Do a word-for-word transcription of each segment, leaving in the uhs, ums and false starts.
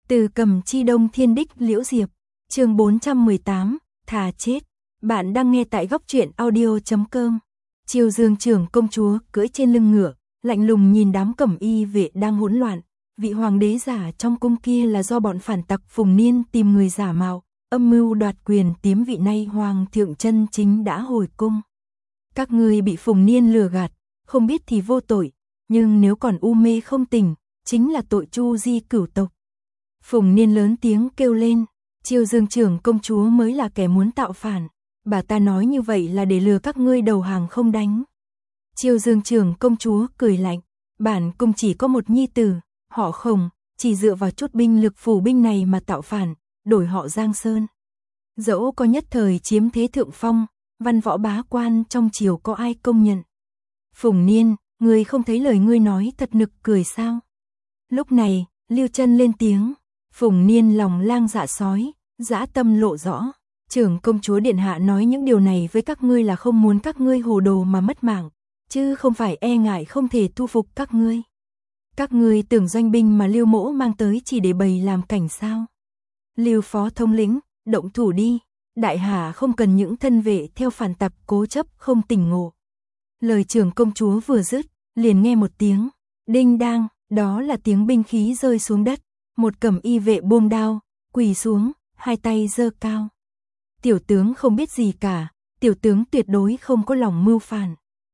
Từ Cầm Chi Đông Thiên Đích Liễu Diệp, chương bốn trăm mười tám, thà chết. Bạn đang nghe tại góc truyện audio chấm com. Triều Dương trưởng công chúa cưỡi trên lưng ngựa, lạnh lùng nhìn đám cẩm y vệ đang hỗn loạn. Vị hoàng đế giả trong cung kia là do bọn phản tặc Phùng Niên tìm người giả mạo, âm mưu đoạt quyền tiếm vị nay hoàng thượng chân chính đã hồi cung. Các ngươi bị Phùng Niên lừa gạt, không biết thì vô tội, nhưng nếu còn u mê không tỉnh, chính là tội chu di cửu tộc. Phùng Niên lớn tiếng kêu lên, Triều Dương trưởng công chúa mới là kẻ muốn tạo phản, bà ta nói như vậy là để lừa các ngươi đầu hàng không đánh. Triều Dương trưởng công chúa cười lạnh, bản cung chỉ có một nhi tử, họ Khổng, chỉ dựa vào chút binh lực phủ binh này mà tạo phản, đổi họ Giang Sơn. Dẫu có nhất thời chiếm thế thượng phong, văn võ bá quan trong triều có ai công nhận. Phùng Niên, ngươi không thấy lời ngươi nói thật nực cười sao? Lúc này, Lưu Chân lên tiếng, Phùng Niên lòng lang dạ sói, dã tâm lộ rõ. Trưởng công chúa điện hạ nói những điều này với các ngươi là không muốn các ngươi hồ đồ mà mất mạng, chứ không phải e ngại không thể thu phục các ngươi. Các ngươi tưởng doanh binh mà Lưu mỗ mang tới chỉ để bày làm cảnh sao? Lưu phó thống lĩnh, động thủ đi, đại hà không cần những thân vệ theo phản tặc cố chấp không tỉnh ngộ. Lời trưởng công chúa vừa dứt, liền nghe một tiếng đinh đang, đó là tiếng binh khí rơi xuống đất, một cẩm y vệ buông đao, quỳ xuống, hai tay giơ cao. Tiểu tướng không biết gì cả, tiểu tướng tuyệt đối không có lòng mưu phản.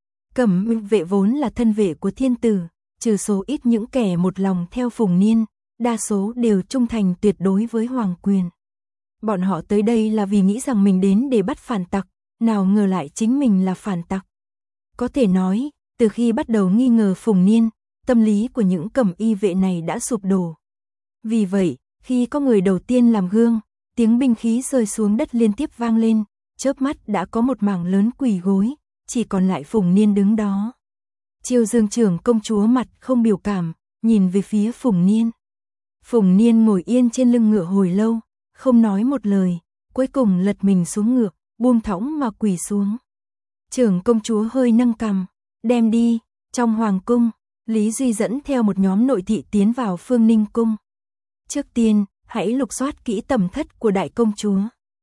Cẩm vệ vốn là thân vệ của thiên tử, trừ số ít những kẻ một lòng theo Phùng Niên, đa số đều trung thành tuyệt đối với hoàng quyền. Bọn họ tới đây là vì nghĩ rằng mình đến để bắt phản tặc, nào ngờ lại chính mình là phản tặc. Có thể nói, từ khi bắt đầu nghi ngờ Phùng Niên, tâm lý của những cẩm y vệ này đã sụp đổ. Vì vậy, khi có người đầu tiên làm gương, tiếng binh khí rơi xuống đất liên tiếp vang lên, chớp mắt đã có một mảng lớn quỳ gối, chỉ còn lại Phùng Niên đứng đó. Triều Dương trưởng công chúa mặt không biểu cảm, nhìn về phía Phùng Niên. Phùng Niên ngồi yên trên lưng ngựa hồi lâu, không nói một lời, cuối cùng lật mình xuống ngựa, buông thõng mà quỳ xuống. Trưởng công chúa hơi nâng cằm, đem đi. Trong hoàng cung, Lý Duy dẫn theo một nhóm nội thị tiến vào Phương Ninh cung. Trước tiên, hãy lục soát kỹ tẩm thất của đại công chúa.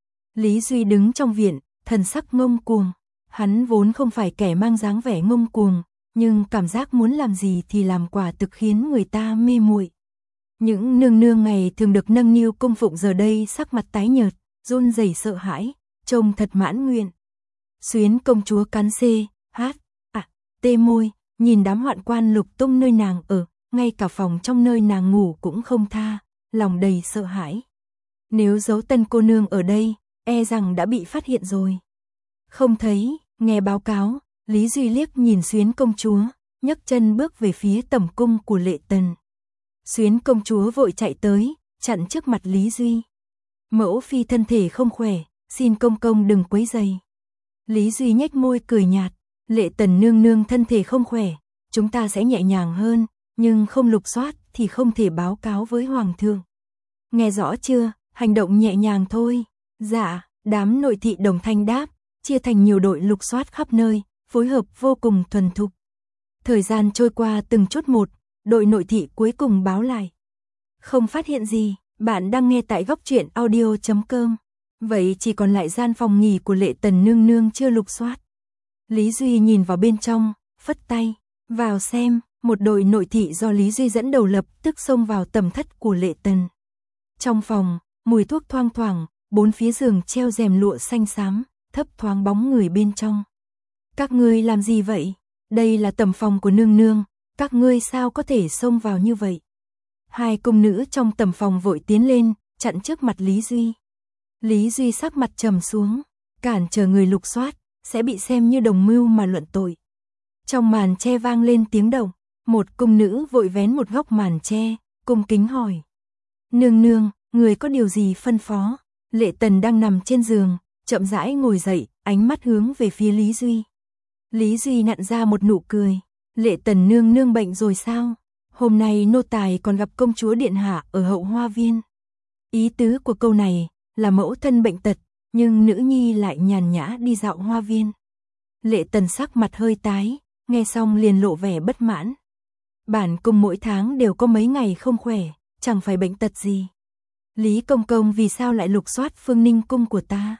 Lý Duy đứng trong viện, thần sắc ngông cuồng. Hắn vốn không phải kẻ mang dáng vẻ ngông cuồng, nhưng cảm giác muốn làm gì thì làm quả thực khiến người ta mê muội. Những nương nương ngày thường được nâng niu cung phụng giờ đây sắc mặt tái nhợt, run rẩy sợ hãi, trông thật mãn nguyện. Xuyến công chúa cắn xê, hát, à, tê môi, nhìn đám hoạn quan lục tung nơi nàng ở, ngay cả phòng trong nơi nàng ngủ cũng không tha, lòng đầy sợ hãi. Nếu giấu Tân cô nương ở đây, e rằng đã bị phát hiện rồi. Không thấy, nghe báo cáo, Lý Duy liếc nhìn Xuyến công chúa, nhấc chân bước về phía tẩm cung của Lệ Tần. Xuyến công chúa vội chạy tới, chặn trước mặt Lý Duy. Mẫu phi thân thể không khỏe, xin công công đừng quấy rầy. Lý Duy nhếch môi cười nhạt, Lệ Tần nương nương thân thể không khỏe, chúng ta sẽ nhẹ nhàng hơn, nhưng không lục soát thì không thể báo cáo với hoàng thượng. Nghe rõ chưa, hành động nhẹ nhàng thôi. Dạ, đám nội thị đồng thanh đáp, chia thành nhiều đội lục soát khắp nơi, phối hợp vô cùng thuần thục. Thời gian trôi qua từng chút một, đội nội thị cuối cùng báo lại. Không phát hiện gì, bạn đang nghe tại góc truyện audio chấm com. Vậy chỉ còn lại gian phòng nghỉ của Lệ Tần nương nương chưa lục soát. Lý Duy nhìn vào bên trong, phất tay, vào xem, một đội nội thị do Lý Duy dẫn đầu lập tức xông vào tẩm thất của Lệ Tần. Trong phòng, mùi thuốc thoang thoảng, bốn phía giường treo rèm lụa xanh xám, thấp thoáng bóng người bên trong. Các ngươi làm gì vậy? Đây là tẩm phòng của nương nương, các ngươi sao có thể xông vào như vậy? Hai cung nữ trong tẩm phòng vội tiến lên, chặn trước mặt Lý Duy. Lý Duy sắc mặt trầm xuống, cản trở người lục soát, sẽ bị xem như đồng mưu mà luận tội. Trong màn che vang lên tiếng động, một cung nữ vội vén một góc màn che, cung kính hỏi. Nương nương, người có điều gì phân phó? Lệ Tần đang nằm trên giường, chậm rãi ngồi dậy, ánh mắt hướng về phía Lý Duy. Lý Duy nặn ra một nụ cười, Lệ Tần nương nương bệnh rồi sao? Hôm nay nô tài còn gặp công chúa điện hạ ở hậu hoa viên. Ý tứ của câu này là mẫu thân bệnh tật, nhưng nữ nhi lại nhàn nhã đi dạo hoa viên. Lệ Tần sắc mặt hơi tái, nghe xong liền lộ vẻ bất mãn. Bản cung mỗi tháng đều có mấy ngày không khỏe, chẳng phải bệnh tật gì, Lý công công vì sao lại lục soát Phương Ninh cung của ta?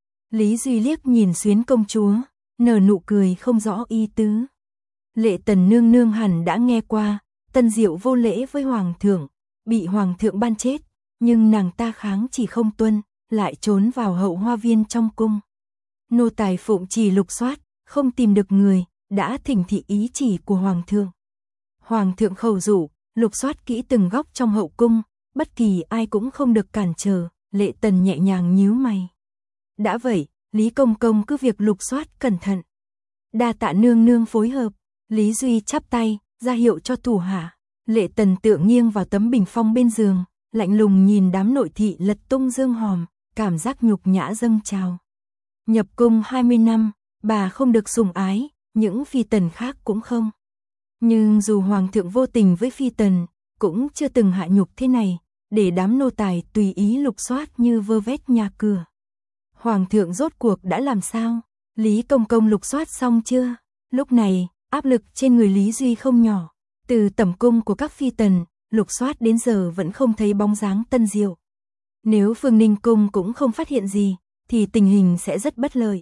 Lý Duy liếc nhìn Xuyến công chúa, nở nụ cười không rõ ý tứ. Lệ Tần nương nương hẳn đã nghe qua, Tân Diệu vô lễ với hoàng thượng, bị hoàng thượng ban chết, nhưng nàng ta kháng chỉ không tuân, lại trốn vào hậu hoa viên trong cung. Nô tài phụng chỉ lục soát, không tìm được người, đã thỉnh thị ý chỉ của hoàng thượng. Hoàng thượng khẩu dụ, lục soát kỹ từng góc trong hậu cung, bất kỳ ai cũng không được cản trở. Lệ Tần nhẹ nhàng nhíu mày. Đã vậy, Lý công công cứ việc lục soát cẩn thận. Đa tạ nương nương phối hợp. Lý Duy chắp tay, ra hiệu cho thủ hạ. Lệ Tần tựa nghiêng vào tấm bình phong bên giường, lạnh lùng nhìn đám nội thị lật tung dương hòm, cảm giác nhục nhã dâng trào. Nhập cung hai mươi năm, bà không được sủng ái, những phi tần khác cũng không. Nhưng dù hoàng thượng vô tình với phi tần, cũng chưa từng hạ nhục thế này, để đám nô tài tùy ý lục soát như vơ vét nhà cửa. Hoàng thượng rốt cuộc đã làm sao? Lý công công lục soát xong chưa? Lúc này, áp lực trên người Lý Duy không nhỏ. Từ tẩm cung của các phi tần, lục soát đến giờ vẫn không thấy bóng dáng Tân Diệu. Nếu Phương Ninh cung cũng không phát hiện gì, thì tình hình sẽ rất bất lợi.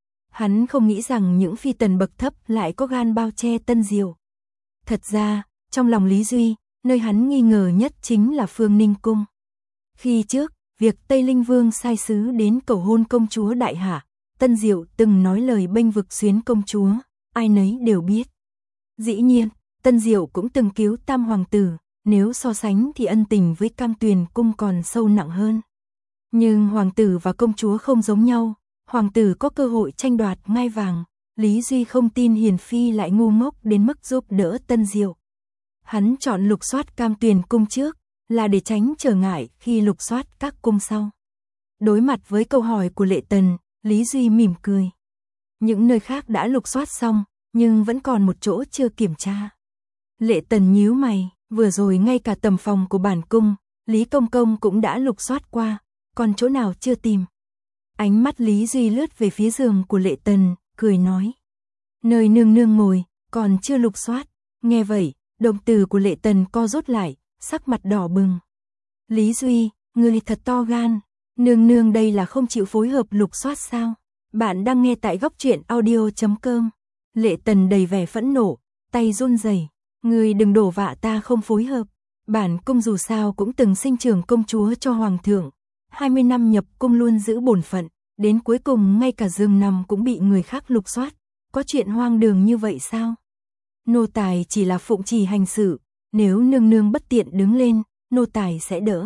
Hắn không nghĩ rằng những phi tần bậc thấp lại có gan bao che Tân Diệu. Thật ra, trong lòng Lý Duy, nơi hắn nghi ngờ nhất chính là Phương Ninh cung. Khi trước, việc Tây Linh Vương sai sứ đến cầu hôn công chúa Đại Hạ, Tân Diệu từng nói lời bênh vực Xuyến công chúa, ai nấy đều biết. Dĩ nhiên, Tân Diệu cũng từng cứu Tam hoàng tử, nếu so sánh thì ân tình với Cam Tuyền cung còn sâu nặng hơn. Nhưng hoàng tử và công chúa không giống nhau, hoàng tử có cơ hội tranh đoạt ngai vàng, Lý Duy không tin hiền phi lại ngu ngốc đến mức giúp đỡ Tân Diệu. Hắn chọn lục soát Cam Tuyền cung trước, là để tránh trở ngại khi lục soát các cung sau. Đối mặt với câu hỏi của Lệ Tần, Lý Duy mỉm cười. Những nơi khác đã lục soát xong, nhưng vẫn còn một chỗ chưa kiểm tra. Lệ Tần nhíu mày, vừa rồi ngay cả tầm phòng của bản cung, Lý công công cũng đã lục soát qua, còn chỗ nào chưa tìm. Ánh mắt Lý Duy lướt về phía giường của Lệ Tần, cười nói. Nơi nương nương ngồi, còn chưa lục soát. Nghe vậy, đồng tử của Lệ Tần co rút lại, sắc mặt đỏ bừng. Lý Duy, ngươi thật to gan, nương nương đây là không chịu phối hợp lục soát sao? Bạn đang nghe tại góc truyện audio chấm com. Lệ Tần đầy vẻ phẫn nộ, tay run rẩy. Ngươi đừng đổ vạ ta không phối hợp. Bản cung dù sao cũng từng sinh trưởng công chúa cho hoàng thượng. hai mươi năm nhập cung luôn giữ bổn phận, đến cuối cùng ngay cả giường nằm cũng bị người khác lục soát. Có chuyện hoang đường như vậy sao? Nô tài chỉ là phụng chỉ hành sự, nếu nương nương bất tiện đứng lên, nô tài sẽ đỡ.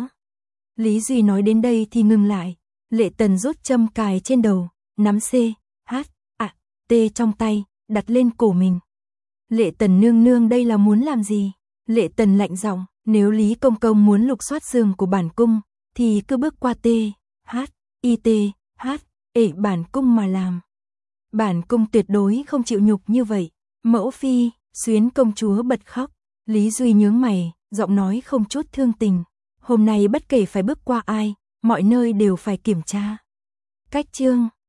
Lý Duy nói đến đây thì ngừng lại. Lệ Tần rút châm cài trên đầu, nắm C, H, A, T trong tay, đặt lên cổ mình. Lệ Tần nương nương đây là muốn làm gì? Lệ Tần lạnh giọng, nếu Lý công công muốn lục soát giường của bản cung, thì cứ bước qua T, H, I T, H, E bản cung mà làm. Bản cung tuyệt đối không chịu nhục như vậy. Mẫu phi, Xuyến công chúa bật khóc. Lý Duy nhướng mày, giọng nói không chút thương tình. Hôm nay bất kể phải bước qua ai, mọi nơi đều phải kiểm tra. Cách chương